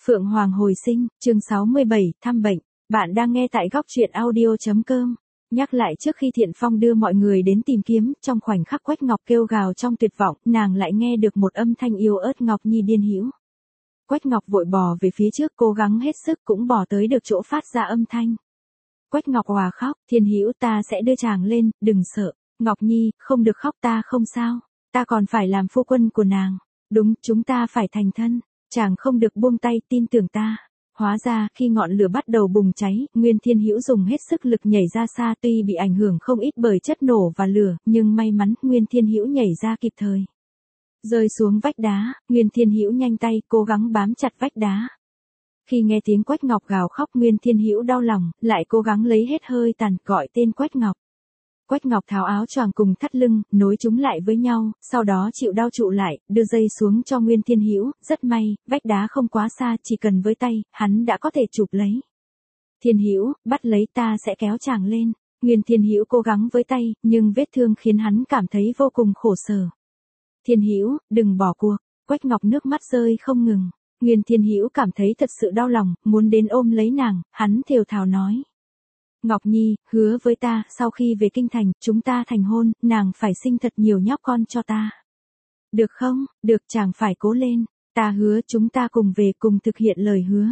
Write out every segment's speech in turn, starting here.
Phượng Hoàng hồi sinh, chương 67, thăm bệnh. Bạn đang nghe tại góc truyện audio.com. Nhắc lại trước khi Thiện Phong đưa mọi người đến tìm kiếm, trong khoảnh khắc Quách Ngọc kêu gào trong tuyệt vọng, nàng lại nghe được một âm thanh yếu ớt Ngọc Nhi điên hữu. Quách Ngọc vội bò về phía trước cố gắng hết sức cũng bò tới được chỗ phát ra âm thanh. Quách Ngọc òa khóc, Thiên Hữu ta sẽ đưa chàng lên, đừng sợ. Ngọc Nhi, không được khóc ta không sao, ta còn phải làm phu quân của nàng. Đúng, chúng ta phải thành thân. Chàng không được buông tay, tin tưởng ta. Hóa ra, khi ngọn lửa bắt đầu bùng cháy, Nguyên Thiên Hữu dùng hết sức lực nhảy ra xa, tuy bị ảnh hưởng không ít bởi chất nổ và lửa, nhưng may mắn Nguyên Thiên Hữu nhảy ra kịp thời. Rơi xuống vách đá, Nguyên Thiên Hữu nhanh tay, cố gắng bám chặt vách đá. Khi nghe tiếng Quách Ngọc gào khóc, Nguyên Thiên Hữu đau lòng, lại cố gắng lấy hết hơi tàn, gọi tên Quách Ngọc. Quách Ngọc tháo áo choàng cùng thắt lưng, nối chúng lại với nhau, sau đó chịu đau trụ lại, đưa dây xuống cho Nguyên Thiên Hữu, rất may, vách đá không quá xa, chỉ cần với tay, hắn đã có thể chụp lấy. Thiên Hữu, bắt lấy ta sẽ kéo chàng lên. Nguyên Thiên Hữu cố gắng với tay, nhưng vết thương khiến hắn cảm thấy vô cùng khổ sở. Thiên Hữu, đừng bỏ cuộc. Quách Ngọc nước mắt rơi không ngừng. Nguyên Thiên Hữu cảm thấy thật sự đau lòng, muốn đến ôm lấy nàng, hắn thều thào nói. Ngọc Nhi, hứa với ta, sau khi về kinh thành, chúng ta thành hôn, nàng phải sinh thật nhiều nhóc con cho ta. Được không? Được, chàng phải cố lên. Ta hứa chúng ta cùng về cùng thực hiện lời hứa.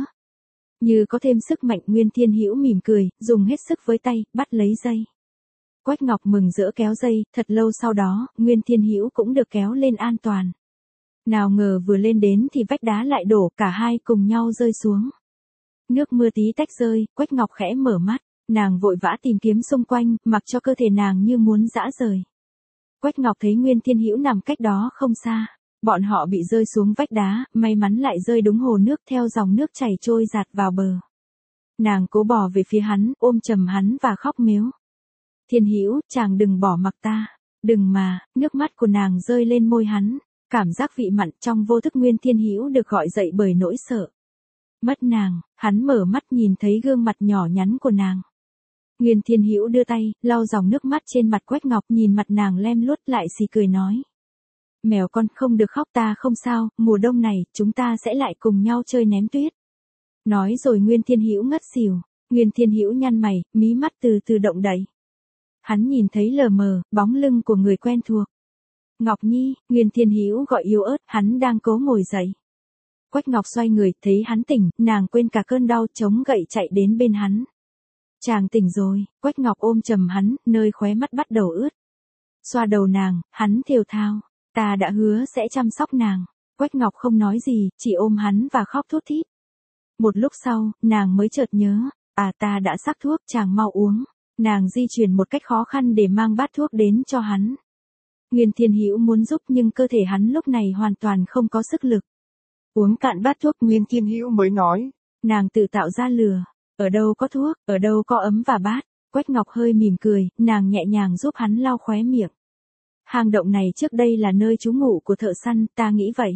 Như có thêm sức mạnh, Nguyên Thiên Hữu mỉm cười, dùng hết sức với tay, bắt lấy dây. Quách Ngọc mừng rỡ kéo dây, thật lâu sau đó, Nguyên Thiên Hữu cũng được kéo lên an toàn. Nào ngờ vừa lên đến thì vách đá lại đổ, cả hai cùng nhau rơi xuống. Nước mưa tí tách rơi, Quách Ngọc khẽ mở mắt. Nàng vội vã tìm kiếm xung quanh, mặc cho cơ thể nàng như muốn giã rời. Quách Ngọc thấy Nguyên Thiên Hữu nằm cách đó không xa. Bọn họ bị rơi xuống vách đá, may mắn lại rơi đúng hồ nước theo dòng nước chảy trôi dạt vào bờ. Nàng cố bò về phía hắn, ôm chầm hắn và khóc mếu. Thiên Hữu, chàng đừng bỏ mặc ta. Đừng mà, nước mắt của nàng rơi lên môi hắn. Cảm giác vị mặn trong vô thức Nguyên Thiên Hữu được gọi dậy bởi nỗi sợ. Mất nàng, hắn mở mắt nhìn thấy gương mặt nhỏ nhắn của nàng. Nguyên Thiên Hữu đưa tay, lau dòng nước mắt trên mặt Quách Ngọc, nhìn mặt nàng lem luốt lại xì cười nói. Mèo con, không được khóc, ta không sao, mùa đông này, chúng ta sẽ lại cùng nhau chơi ném tuyết. Nói rồi Nguyên Thiên Hữu ngất xỉu. Nguyên Thiên Hữu nhăn mày, mí mắt từ từ động đậy. Hắn nhìn thấy lờ mờ, bóng lưng của người quen thuộc. Ngọc Nhi, Nguyên Thiên Hữu gọi yếu ớt, hắn đang cố ngồi dậy. Quách Ngọc xoay người, thấy hắn tỉnh, nàng quên cả cơn đau, chống gậy chạy đến bên hắn. Chàng tỉnh rồi, Quách Ngọc ôm chầm hắn, nơi khóe mắt bắt đầu ướt. Xoa đầu nàng, hắn thều thào, ta đã hứa sẽ chăm sóc nàng. Quách Ngọc không nói gì, chỉ ôm hắn và khóc thút thít. Một lúc sau, nàng mới chợt nhớ, ta đã sắc thuốc, chàng mau uống. Nàng di chuyển một cách khó khăn để mang bát thuốc đến cho hắn. Nguyên Thiên Hữu muốn giúp nhưng cơ thể hắn lúc này hoàn toàn không có sức lực. Uống cạn bát thuốc, Nguyên Thiên Hữu mới nói. Nàng tự tạo ra lửa. Ở đâu có thuốc, ở đâu có ấm và bát. Quách Ngọc hơi mỉm cười, nàng nhẹ nhàng giúp hắn lau khóe miệng. Hang động này trước đây là nơi trú ngụ của thợ săn, ta nghĩ vậy.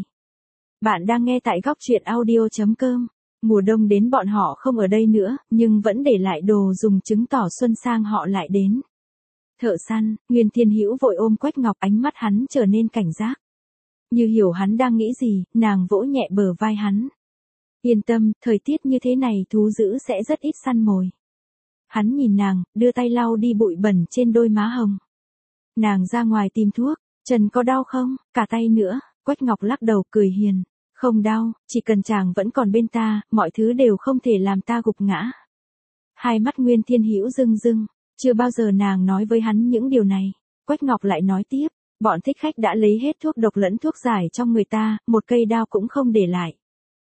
Bạn đang nghe tại góc truyện audio.com. Mùa đông đến bọn họ không ở đây nữa, nhưng vẫn để lại đồ dùng chứng tỏ xuân sang họ lại đến. Thợ săn, Nguyên Thiên Hữu vội ôm Quách Ngọc, ánh mắt hắn trở nên cảnh giác. Như hiểu hắn đang nghĩ gì, nàng vỗ nhẹ bờ vai hắn. Yên tâm, thời tiết như thế này thú dữ sẽ rất ít săn mồi. Hắn nhìn nàng, đưa tay lau đi bụi bẩn trên đôi má hồng. Nàng ra ngoài tìm thuốc, chân có đau không, cả tay nữa, Quách Ngọc lắc đầu cười hiền. Không đau, chỉ cần chàng vẫn còn bên ta, mọi thứ đều không thể làm ta gục ngã. Hai mắt Nguyên Thiên Hữu rưng rưng, chưa bao giờ nàng nói với hắn những điều này. Quách Ngọc lại nói tiếp, bọn thích khách đã lấy hết thuốc độc lẫn thuốc giải trong người ta, một cây đao cũng không để lại.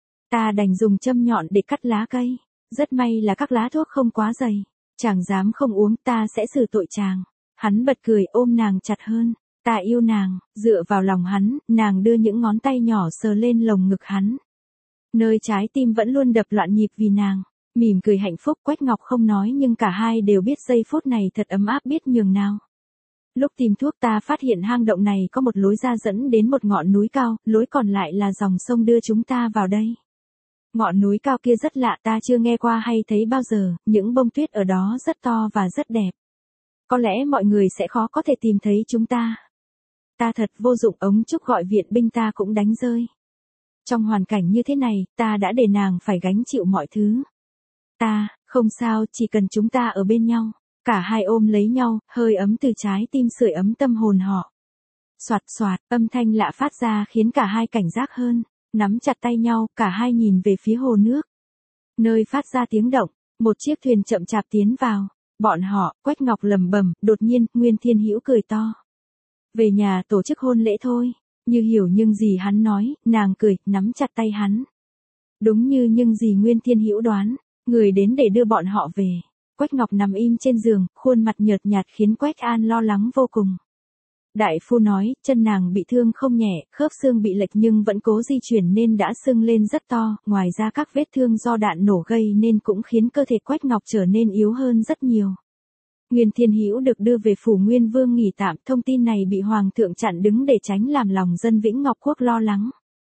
Ta đành dùng châm nhọn để cắt lá cây. Rất may là các lá thuốc không quá dày. Chàng dám không uống, ta sẽ xử tội chàng. Hắn bật cười, ôm nàng chặt hơn. Ta yêu nàng, dựa vào lòng hắn, nàng đưa những ngón tay nhỏ sờ lên lồng ngực hắn. Nơi trái tim vẫn luôn đập loạn nhịp vì nàng. Mỉm cười hạnh phúc, Quách Ngọc không nói nhưng cả hai đều biết giây phút này thật ấm áp biết nhường nào. Lúc tìm thuốc ta phát hiện hang động này có một lối ra dẫn đến một ngọn núi cao, lối còn lại là dòng sông đưa chúng ta vào đây. Ngọn núi cao kia rất lạ, ta chưa nghe qua hay thấy bao giờ, những bông tuyết ở đó rất to và rất đẹp. Có lẽ mọi người sẽ khó có thể tìm thấy chúng ta. Ta thật vô dụng, ống trúc gọi viện binh ta cũng đánh rơi. Trong hoàn cảnh như thế này, ta đã để nàng phải gánh chịu mọi thứ. Ta, không sao, chỉ cần chúng ta ở bên nhau. Cả hai ôm lấy nhau, hơi ấm từ trái tim sưởi ấm tâm hồn họ. Soạt soạt, âm thanh lạ phát ra khiến cả hai cảnh giác hơn. Nắm chặt tay nhau, cả hai nhìn về phía hồ nước. Nơi phát ra tiếng động, một chiếc thuyền chậm chạp tiến vào. Bọn họ, Quách Ngọc lẩm bẩm, đột nhiên, Nguyên Thiên Hữu cười to. Về nhà tổ chức hôn lễ thôi. Như hiểu nhưng gì hắn nói, nàng cười, nắm chặt tay hắn. Đúng như nhưng gì Nguyên Thiên Hữu đoán, người đến để đưa bọn họ về. Quách Ngọc nằm im trên giường, khuôn mặt nhợt nhạt khiến Quách An lo lắng vô cùng. Đại phu nói, chân nàng bị thương không nhẹ, khớp xương bị lệch nhưng vẫn cố di chuyển nên đã sưng lên rất to, ngoài ra các vết thương do đạn nổ gây nên cũng khiến cơ thể Quách Ngọc trở nên yếu hơn rất nhiều. Nguyên Thiên Hữu được đưa về phủ Nguyên Vương nghỉ tạm, thông tin này bị Hoàng thượng chặn đứng để tránh làm lòng dân Vĩnh Ngọc Quốc lo lắng.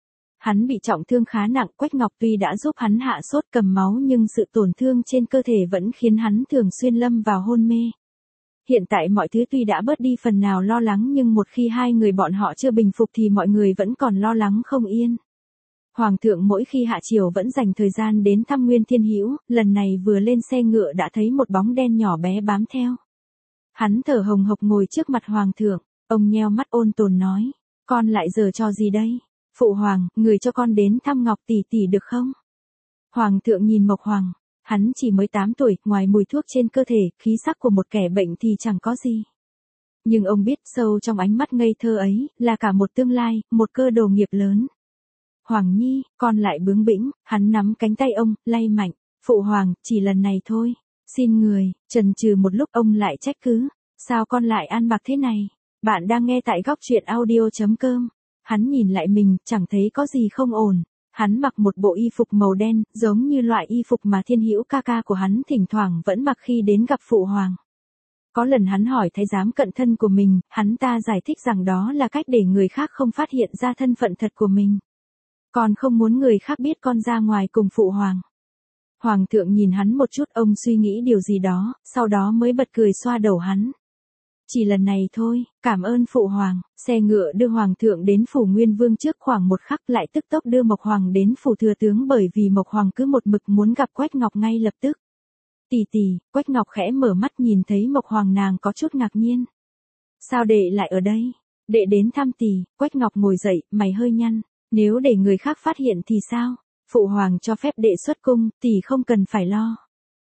Hắn bị trọng thương khá nặng, Quách Ngọc tuy đã giúp hắn hạ sốt cầm máu nhưng sự tổn thương trên cơ thể vẫn khiến hắn thường xuyên lâm vào hôn mê. Hiện tại mọi thứ tuy đã bớt đi phần nào lo lắng nhưng một khi hai người bọn họ chưa bình phục thì mọi người vẫn còn lo lắng không yên. Hoàng thượng mỗi khi hạ triều vẫn dành thời gian đến thăm Nguyên Thiên Hữu, lần này vừa lên xe ngựa đã thấy một bóng đen nhỏ bé bám theo. Hắn thở hồng hộc ngồi trước mặt Hoàng thượng, ông nheo mắt ôn tồn nói, con lại giở trò gì đây? Phụ hoàng, người cho con đến thăm Ngọc tỷ tỷ được không? Hoàng thượng nhìn Mộc Hoàng, hắn chỉ mới 8 tuổi, ngoài mùi thuốc trên cơ thể, khí sắc của một kẻ bệnh thì chẳng có gì. Nhưng ông biết sâu trong ánh mắt ngây thơ ấy, là cả một tương lai, một cơ đồ nghiệp lớn. Hoàng Nhi, con lại bướng bĩnh, hắn nắm cánh tay ông, lay mạnh, phụ hoàng, chỉ lần này thôi, xin người, chần chừ một lúc ông lại trách cứ, sao con lại ăn mặc thế này? Bạn đang nghe tại góc truyện audio.com. Hắn nhìn lại mình, chẳng thấy có gì không ổn. Hắn mặc một bộ y phục màu đen, giống như loại y phục mà Thiên Hữu ca ca của hắn thỉnh thoảng vẫn mặc khi đến gặp phụ hoàng. Có lần hắn hỏi thái giám cận thân của mình, hắn ta giải thích rằng đó là cách để người khác không phát hiện ra thân phận thật của mình. Con không muốn người khác biết con ra ngoài cùng phụ hoàng. Hoàng thượng nhìn hắn một chút, ông suy nghĩ điều gì đó, sau đó mới bật cười xoa đầu hắn. Chỉ lần này thôi, cảm ơn phụ hoàng. Xe ngựa đưa Hoàng thượng đến phủ Nguyên Vương trước khoảng một khắc, lại tức tốc đưa Mộc Hoàng đến phủ thừa tướng bởi vì Mộc Hoàng cứ một mực muốn gặp Quách Ngọc ngay lập tức. Tỷ tỷ, Quách Ngọc khẽ mở mắt nhìn thấy Mộc Hoàng, nàng có chút ngạc nhiên. Sao đệ lại ở đây? Đệ đến thăm tỷ. Quách Ngọc ngồi dậy, mày hơi nhăn. Nếu để người khác phát hiện thì sao? Phụ hoàng cho phép đệ xuất cung, tỷ không cần phải lo.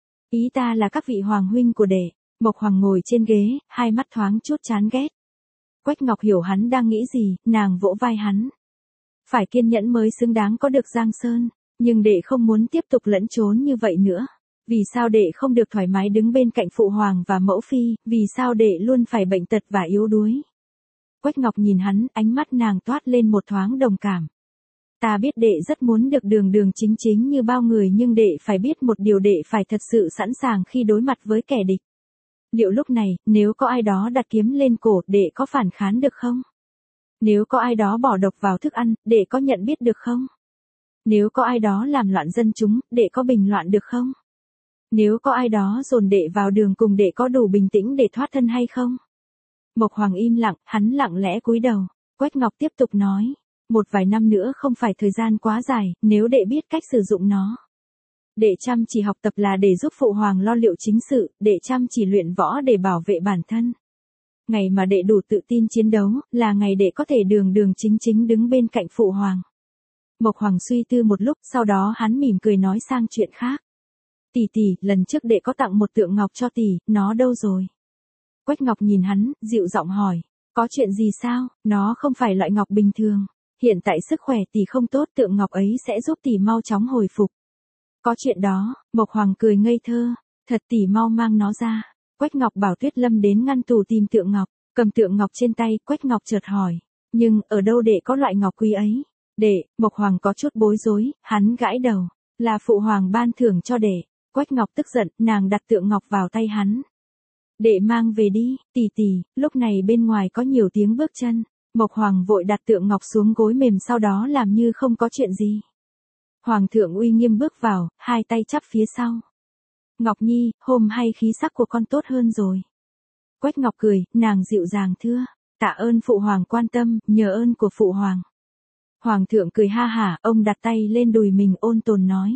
Ý ta là các vị hoàng huynh của đệ. Mộc Hoàng ngồi trên ghế, hai mắt thoáng chút chán ghét. Quách Ngọc hiểu hắn đang nghĩ gì, nàng vỗ vai hắn. Phải kiên nhẫn mới xứng đáng có được Giang Sơn, nhưng đệ không muốn tiếp tục lẫn trốn như vậy nữa. Vì sao đệ không được thoải mái đứng bên cạnh phụ hoàng và mẫu phi, vì sao đệ luôn phải bệnh tật và yếu đuối? Quách Ngọc nhìn hắn, ánh mắt nàng toát lên một thoáng đồng cảm. Ta biết đệ rất muốn được đường đường chính chính như bao người, nhưng đệ phải biết một điều, đệ phải thật sự sẵn sàng khi đối mặt với kẻ địch. Liệu lúc này, nếu có ai đó đặt kiếm lên cổ, đệ có phản kháng được không? Nếu có ai đó bỏ độc vào thức ăn, đệ có nhận biết được không? Nếu có ai đó làm loạn dân chúng, đệ có bình loạn được không? Nếu có ai đó dồn đệ vào đường cùng, đệ có đủ bình tĩnh để thoát thân hay không? Mộc Hoàng im lặng, hắn lặng lẽ cúi đầu. Quách Ngọc tiếp tục nói, một vài năm nữa không phải thời gian quá dài, nếu đệ biết cách sử dụng nó. Đệ chăm chỉ học tập là để giúp phụ hoàng lo liệu chính sự, đệ chăm chỉ luyện võ để bảo vệ bản thân. Ngày mà đệ đủ tự tin chiến đấu, là ngày đệ có thể đường đường chính chính đứng bên cạnh phụ hoàng. Mộc Hoàng suy tư một lúc, sau đó hắn mỉm cười nói sang chuyện khác. Tỷ tỷ, lần trước đệ có tặng một tượng ngọc cho tỷ, nó đâu rồi? Quách Ngọc nhìn hắn, dịu giọng hỏi, có chuyện gì sao? Nó không phải loại ngọc bình thường. Hiện tại sức khỏe tỷ không tốt, tượng ngọc ấy sẽ giúp tỷ mau chóng hồi phục. Có chuyện đó, Mộc Hoàng cười ngây thơ, thật tỷ mau mang nó ra. Quách Ngọc bảo Tuyết Lâm đến ngăn tủ tìm tượng ngọc, cầm tượng ngọc trên tay, Quách Ngọc chợt hỏi, nhưng ở đâu đệ có loại ngọc quý ấy? Đệ, Mộc Hoàng có chút bối rối, hắn gãi đầu, là phụ hoàng ban thưởng cho đệ. Quách Ngọc tức giận, nàng đặt tượng ngọc vào tay hắn. Đệ mang về đi, tỷ tỷ. Lúc này bên ngoài có nhiều tiếng bước chân, Mộc Hoàng vội đặt tượng ngọc xuống gối mềm, sau đó làm như không có chuyện gì. Hoàng thượng uy nghiêm bước vào, hai tay chắp phía sau. Ngọc Nhi, hôm hay khí sắc của con tốt hơn rồi. Quách Ngọc cười, nàng dịu dàng thưa, tạ ơn phụ hoàng quan tâm, nhờ ơn của phụ hoàng. Hoàng thượng cười ha hả, ông đặt tay lên đùi mình ôn tồn nói.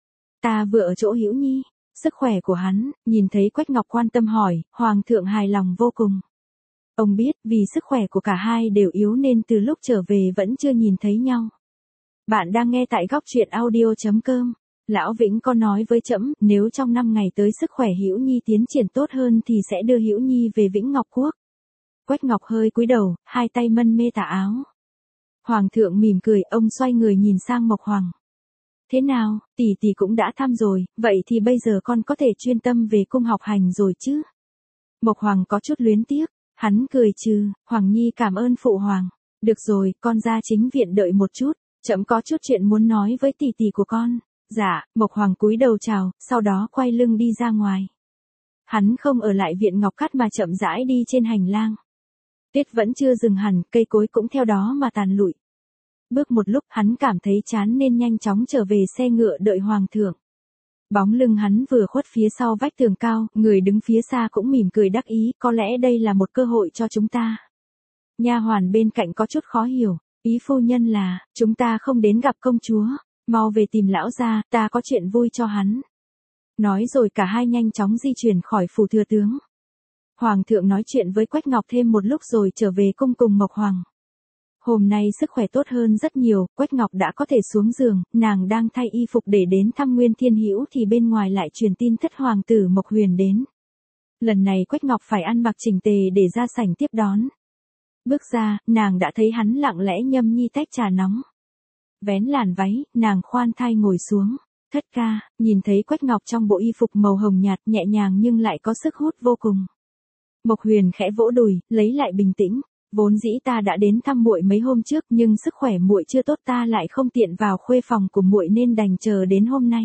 Ta vừa ở chỗ Hữu Nhi, sức khỏe của hắn, nhìn thấy Quách Ngọc quan tâm hỏi, Hoàng thượng hài lòng vô cùng. Ông biết, vì sức khỏe của cả hai đều yếu nên từ lúc trở về vẫn chưa nhìn thấy nhau. Bạn đang nghe tại góc truyện audio.com. Lão Vĩnh có nói với trẫm, nếu trong 5 ngày tới sức khỏe Hữu Nhi tiến triển tốt hơn thì sẽ đưa Hữu Nhi về Vĩnh Ngọc Quốc. Quách Ngọc hơi cúi đầu, hai tay mân mê tà áo. Hoàng thượng mỉm cười, ông xoay người nhìn sang Mộc Hoàng. Thế nào, tỷ tỷ cũng đã thăm rồi, vậy thì bây giờ con có thể chuyên tâm về cung học hành rồi chứ? Mộc Hoàng có chút luyến tiếc, hắn cười trừ, Hoàng Nhi cảm ơn phụ hoàng. Được rồi, con ra chính viện đợi một chút, trẫm có chút chuyện muốn nói với tỷ tỷ của con. Dạ, Mộc Hoàng cúi đầu chào, sau đó quay lưng đi ra ngoài. Hắn không ở lại viện Ngọc Cát mà chậm rãi đi trên hành lang. Tuyết vẫn chưa dừng hẳn, cây cối cũng theo đó mà tàn lụi. Bước một lúc hắn cảm thấy chán nên nhanh chóng trở về xe ngựa đợi hoàng thượng. Bóng lưng hắn vừa khuất phía sau vách tường cao, người đứng phía xa cũng mỉm cười đắc ý, có lẽ đây là một cơ hội cho chúng ta. Nha hoàn bên cạnh có chút khó hiểu, ý phu nhân là, chúng ta không đến gặp công chúa, mau về tìm lão gia, ta có chuyện vui cho hắn. Nói rồi cả hai nhanh chóng di chuyển khỏi phủ thừa tướng. Hoàng thượng nói chuyện với Quách Ngọc thêm một lúc rồi trở về cung cùng Mộc Hoàng. Hôm nay sức khỏe tốt hơn rất nhiều, Quách Ngọc đã có thể xuống giường, nàng đang thay y phục để đến thăm Nguyên Thiên Hữu thì bên ngoài lại truyền tin thất hoàng tử Mộc Huyền đến. Lần này Quách Ngọc phải ăn mặc chỉnh tề để ra sảnh tiếp đón. Bước ra, nàng đã thấy hắn lặng lẽ nhâm nhi tách trà nóng. Vén làn váy, nàng khoan thai ngồi xuống. Thất ca, nhìn thấy Quách Ngọc trong bộ y phục màu hồng nhạt nhẹ nhàng nhưng lại có sức hút vô cùng. Mộc Huyền khẽ vỗ đùi, lấy lại bình tĩnh. Vốn dĩ ta đã đến thăm muội mấy hôm trước nhưng sức khỏe muội chưa tốt ta lại không tiện vào khuê phòng của muội nên đành chờ đến hôm nay.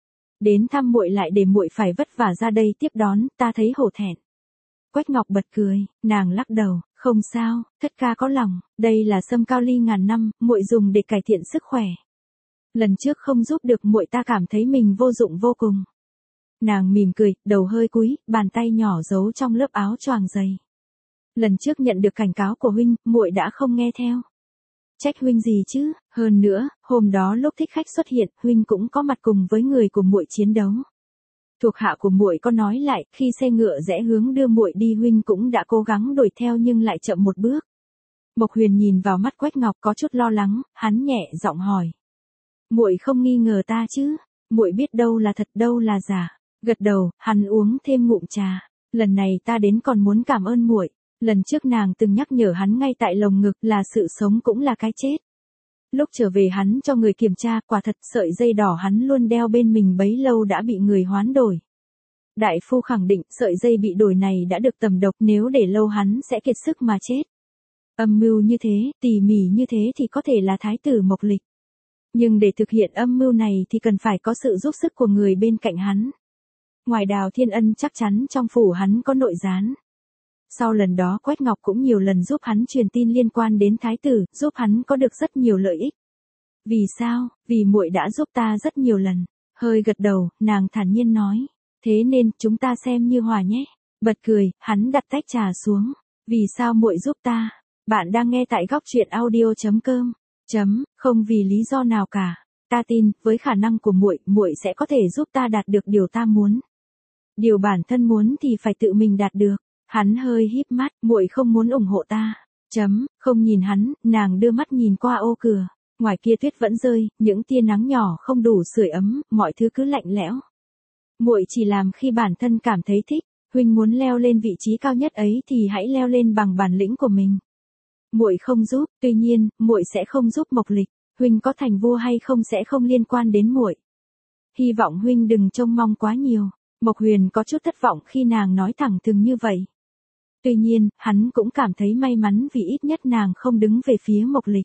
Đến thăm muội lại để muội phải vất vả ra đây tiếp đón, ta thấy hổ thẹn. Quách Ngọc bật cười, nàng lắc đầu, không sao, thất ca có lòng, đây là sâm cao ly ngàn năm, muội dùng để cải thiện sức khỏe. Lần trước không giúp được muội ta cảm thấy mình vô dụng vô cùng. Nàng mỉm cười, đầu hơi cúi, bàn tay nhỏ giấu trong lớp áo choàng dày. Lần trước nhận được cảnh cáo của huynh, muội đã không nghe theo. Trách huynh gì chứ, hơn nữa, hôm đó lúc thích khách xuất hiện, huynh cũng có mặt cùng với người của muội chiến đấu. Thuộc hạ của muội có nói lại, khi xe ngựa rẽ hướng đưa muội đi huynh cũng đã cố gắng đuổi theo nhưng lại chậm một bước. Mộc Huyền nhìn vào mắt Quách Ngọc có chút lo lắng, hắn nhẹ giọng hỏi. Muội không nghi ngờ ta chứ, muội biết đâu là thật đâu là giả. Gật đầu, hắn uống thêm ngụm trà. Lần này ta đến còn muốn cảm ơn muội. Lần trước nàng từng nhắc nhở hắn ngay tại lồng ngực là sự sống cũng là cái chết. Lúc trở về hắn cho người kiểm tra, quả thật sợi dây đỏ hắn luôn đeo bên mình bấy lâu đã bị người hoán đổi. Đại phu khẳng định sợi dây bị đổi này đã được tẩm độc, nếu để lâu hắn sẽ kiệt sức mà chết. Âm mưu như thế, tỉ mỉ như thế thì có thể là thái tử Mộc Lịch. Nhưng để thực hiện âm mưu này thì cần phải có sự giúp sức của người bên cạnh hắn. Ngoài Đào Thiên Ân chắc chắn trong phủ hắn có nội gián. Sau lần đó Quách Ngọc cũng nhiều lần giúp hắn truyền tin liên quan đến thái tử, giúp hắn có được rất nhiều lợi ích. Vì sao? Vì muội đã giúp ta rất nhiều lần. Hơi gật đầu, nàng thản nhiên nói. Thế nên, chúng ta xem như hòa nhé. Bật cười, hắn đặt tách trà xuống. Vì sao muội giúp ta? Bạn đang nghe tại góc truyện audio.com. Không vì lý do nào cả. Ta tin, với khả năng của muội, muội sẽ có thể giúp ta đạt được điều ta muốn. Điều bản thân muốn thì phải tự mình đạt được. Hắn hơi híp mắt, muội không muốn ủng hộ ta. Không nhìn hắn, nàng đưa mắt nhìn qua ô cửa. Ngoài kia tuyết vẫn rơi, những tia nắng nhỏ không đủ sưởi ấm, mọi thứ cứ lạnh lẽo. Muội chỉ làm khi bản thân cảm thấy thích, huynh muốn leo lên vị trí cao nhất ấy thì hãy leo lên bằng bản lĩnh của mình. Muội không giúp, tuy nhiên, muội sẽ không giúp Mộc Lịch, huynh có thành vua hay không sẽ không liên quan đến muội. Hy vọng huynh đừng trông mong quá nhiều. Mộc Huyền có chút thất vọng khi nàng nói thẳng thừng như vậy. Tuy nhiên, hắn cũng cảm thấy may mắn vì ít nhất nàng không đứng về phía Mộc Lịch.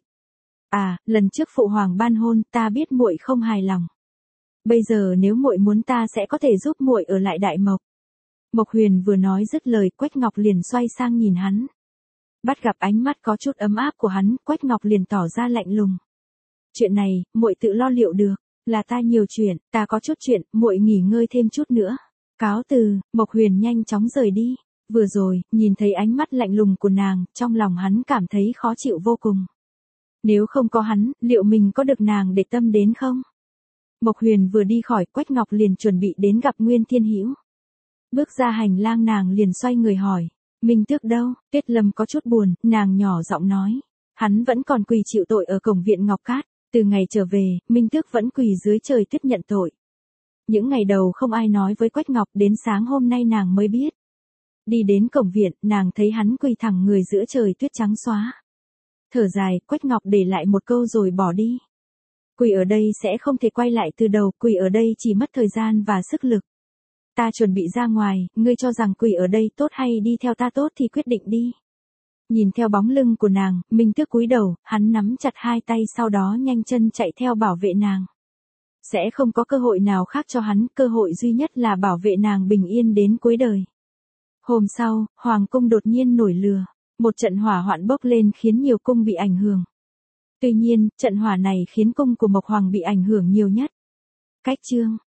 À, lần trước phụ hoàng ban hôn, ta biết muội không hài lòng. Bây giờ nếu muội muốn ta sẽ có thể giúp muội ở lại Đại Mộc. Mộc Huyền vừa nói dứt lời, Quách Ngọc liền xoay sang nhìn hắn. Bắt gặp ánh mắt có chút ấm áp của hắn, Quách Ngọc liền tỏ ra lạnh lùng. Chuyện này, muội tự lo liệu được, là ta nhiều chuyện, ta có chút chuyện, muội nghỉ ngơi thêm chút nữa. Cáo từ, Mộc Huyền nhanh chóng rời đi. Vừa rồi, nhìn thấy ánh mắt lạnh lùng của nàng, trong lòng hắn cảm thấy khó chịu vô cùng. Nếu không có hắn, liệu mình có được nàng để tâm đến không? Mộc Huyền vừa đi khỏi, Quách Ngọc liền chuẩn bị đến gặp Nguyên Thiên Hữu. Bước ra hành lang nàng liền xoay người hỏi, Minh Tước đâu? Tuyết Lâm có chút buồn, nàng nhỏ giọng nói, hắn vẫn còn quỳ chịu tội ở cổng viện Ngọc Cát, từ ngày trở về, Minh Tước vẫn quỳ dưới trời tuyết nhận tội. Những ngày đầu không ai nói với Quách Ngọc, đến sáng hôm nay nàng mới biết. Đi đến cổng viện, nàng thấy hắn quỳ thẳng người giữa trời tuyết trắng xóa. Thở dài, Quách Ngọc để lại một câu rồi bỏ đi. Quỳ ở đây sẽ không thể quay lại từ đầu, quỳ ở đây chỉ mất thời gian và sức lực. Ta chuẩn bị ra ngoài, ngươi cho rằng quỳ ở đây tốt hay đi theo ta tốt thì quyết định đi. Nhìn theo bóng lưng của nàng, Minh Tước cúi đầu, hắn nắm chặt hai tay sau đó nhanh chân chạy theo bảo vệ nàng. Sẽ không có cơ hội nào khác cho hắn, cơ hội duy nhất là bảo vệ nàng bình yên đến cuối đời. Hôm sau, Hoàng cung đột nhiên nổi lửa. Một trận hỏa hoạn bốc lên khiến nhiều cung bị ảnh hưởng. Tuy nhiên, trận hỏa này khiến cung của Mộc Hoàng bị ảnh hưởng nhiều nhất. Cách chương